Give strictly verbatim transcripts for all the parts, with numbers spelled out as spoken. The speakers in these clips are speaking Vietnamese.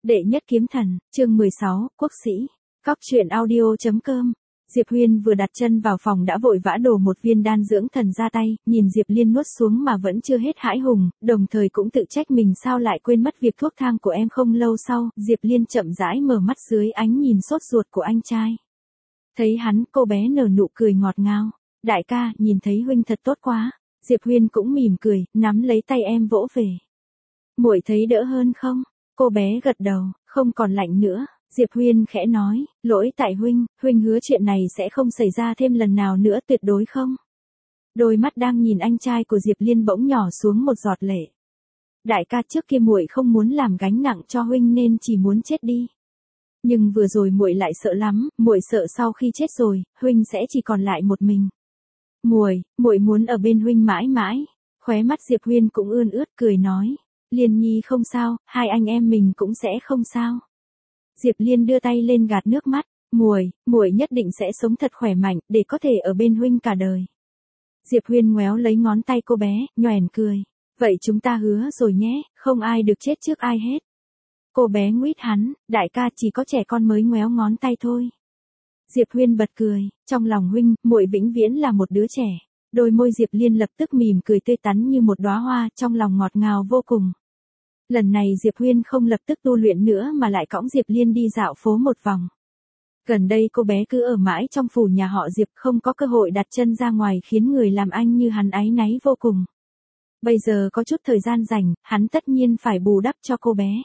Đệ nhất kiếm thần, chương mười sáu, quốc sĩ. Cóc truyện audio chấm com. Diệp Huyên vừa đặt chân vào phòng đã vội vã đổ một viên đan dưỡng thần ra tay, nhìn Diệp Liên nuốt xuống mà vẫn chưa hết hãi hùng, đồng thời cũng tự trách mình sao lại quên mất việc thuốc thang của em. Không lâu sau, Diệp Liên chậm rãi mở mắt dưới ánh nhìn sốt ruột của anh trai. Thấy hắn, cô bé nở nụ cười ngọt ngào. Đại ca, nhìn thấy huynh thật tốt quá. Diệp Huyên cũng mỉm cười, nắm lấy tay em vỗ về. Muội thấy đỡ hơn không? Cô bé gật đầu, không còn lạnh nữa. Diệp Huyên khẽ nói, lỗi tại huynh, huynh hứa chuyện này sẽ không xảy ra thêm lần nào nữa, tuyệt đối không. Đôi mắt đang nhìn anh trai của Diệp Liên bỗng nhỏ xuống một giọt lệ. Đại ca, trước kia muội không muốn làm gánh nặng cho huynh nên chỉ muốn chết đi. Nhưng vừa rồi muội lại sợ lắm, muội sợ sau khi chết rồi, huynh sẽ chỉ còn lại một mình. Muội, muội muốn ở bên huynh mãi mãi. Khóe mắt Diệp Huyên cũng ươn ướt cười nói, Liên Nhi không sao, hai anh em mình cũng sẽ không sao. Diệp Liên đưa tay lên gạt nước mắt, muội, muội nhất định sẽ sống thật khỏe mạnh, để có thể ở bên huynh cả đời. Diệp Huyên ngoéo lấy ngón tay cô bé, nhoẻn cười, vậy chúng ta hứa rồi nhé, không ai được chết trước ai hết. Cô bé nguýt hắn, đại ca, chỉ có trẻ con mới ngoéo ngón tay thôi. Diệp Huyên bật cười, trong lòng huynh, muội vĩnh viễn là một đứa trẻ. Đôi môi Diệp Liên lập tức mỉm cười tươi tắn như một đóa hoa, trong lòng ngọt ngào vô cùng. Lần này Diệp Huyên không lập tức tu luyện nữa mà lại cõng Diệp Liên đi dạo phố một vòng. Gần đây cô bé cứ ở mãi trong phủ nhà họ Diệp, không có cơ hội đặt chân ra ngoài, khiến người làm anh như hắn áy náy vô cùng. Bây giờ có chút thời gian rảnh, hắn tất nhiên phải bù đắp cho cô bé.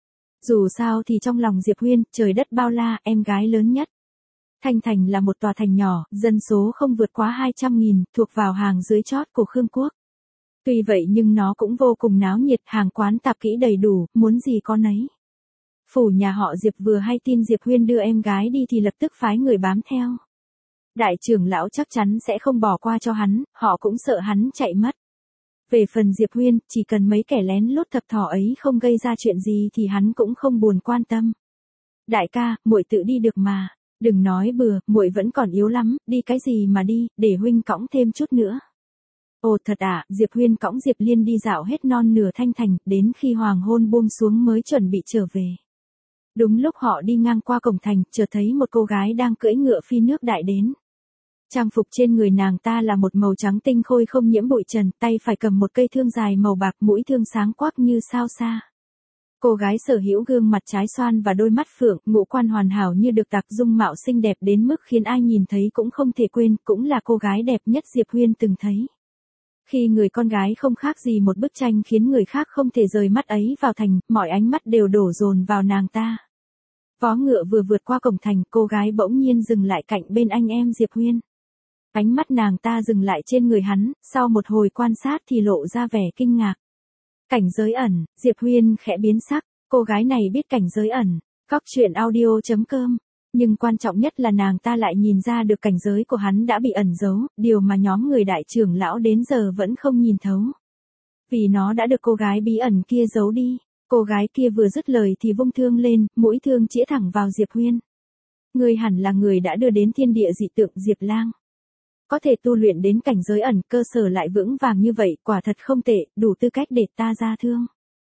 Dù sao thì trong lòng Diệp Huyên, trời đất bao la, em gái lớn nhất. Thanh Thành là một tòa thành nhỏ, dân số không vượt quá hai trăm nghìn, thuộc vào hàng dưới chót của Khương Quốc. Tuy vậy nhưng nó cũng vô cùng náo nhiệt, hàng quán tạp kỹ đầy đủ, muốn gì có nấy. Phủ nhà họ Diệp vừa hay tin Diệp Huyên đưa em gái đi thì lập tức phái người bám theo. Đại trưởng lão chắc chắn sẽ không bỏ qua cho hắn, họ cũng sợ hắn chạy mất. Về phần Diệp Huyên, chỉ cần mấy kẻ lén lút thập thỏ ấy không gây ra chuyện gì thì hắn cũng không buồn quan tâm. Đại ca, muội tự đi được mà. Đừng nói bừa, muội vẫn còn yếu lắm, đi cái gì mà đi, để huynh cõng thêm chút nữa. Ồ thật à, Diệp Huyên cõng Diệp Liên đi dạo hết non nửa Thanh Thành, đến khi hoàng hôn buông xuống mới chuẩn bị trở về. Đúng lúc họ đi ngang qua cổng thành, chợt thấy một cô gái đang cưỡi ngựa phi nước đại đến. Trang phục trên người nàng ta là một màu trắng tinh khôi không nhiễm bụi trần, tay phải cầm một cây thương dài màu bạc, mũi thương sáng quắc như sao xa. Cô gái sở hữu gương mặt trái xoan và đôi mắt phượng, ngũ quan hoàn hảo như được tạc, dung mạo xinh đẹp đến mức khiến ai nhìn thấy cũng không thể quên, cũng là cô gái đẹp nhất Diệp Huyên từng thấy. Khi người con gái không khác gì một bức tranh khiến người khác không thể rời mắt ấy vào thành, mọi ánh mắt đều đổ dồn vào nàng ta. Vó ngựa vừa vượt qua cổng thành, cô gái bỗng nhiên dừng lại cạnh bên anh em Diệp Huyên. Ánh mắt nàng ta dừng lại trên người hắn, sau một hồi quan sát thì lộ ra vẻ kinh ngạc. Cảnh giới ẩn, Diệp Huyên khẽ biến sắc, cô gái này biết cảnh giới ẩn. Cóc truyện audio chấm com. Nhưng quan trọng nhất là nàng ta lại nhìn ra được cảnh giới của hắn đã bị ẩn giấu, điều mà nhóm người đại trưởng lão đến giờ vẫn không nhìn thấu. Vì nó đã được cô gái bí ẩn kia giấu đi. Cô gái kia vừa dứt lời thì vung thương lên, mũi thương chĩa thẳng vào Diệp Huyên. Ngươi hẳn là người đã đưa đến thiên địa dị tượng Diệp Lang. Có thể tu luyện đến cảnh giới ẩn, cơ sở lại vững vàng như vậy, quả thật không tệ, đủ tư cách để ta ra thương.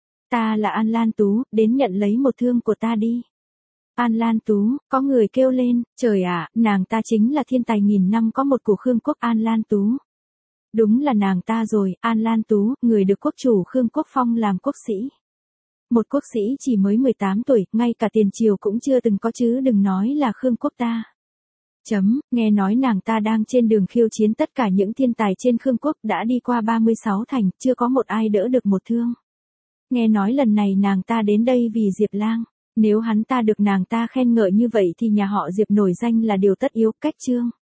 Ta là An Lan Tú, đến nhận lấy một thương của ta đi. An Lan Tú, có người kêu lên, trời ạ, nàng ta chính là thiên tài nghìn năm có một của Khương Quốc, An Lan Tú. Đúng là nàng ta rồi, An Lan Tú, người được quốc chủ Khương Quốc phong làm quốc sĩ. Một quốc sĩ chỉ mới mười tám tuổi, ngay cả tiền triều cũng chưa từng có chứ đừng nói là Khương Quốc ta. Chấm, nghe nói nàng ta đang trên đường khiêu chiến tất cả những thiên tài trên Khương Quốc, đã đi qua ba mươi sáu thành, chưa có một ai đỡ được một thương. Nghe nói lần này nàng ta đến đây vì Diệp Lang, nếu hắn ta được nàng ta khen ngợi như vậy thì nhà họ Diệp nổi danh là điều tất yếu, cách chương.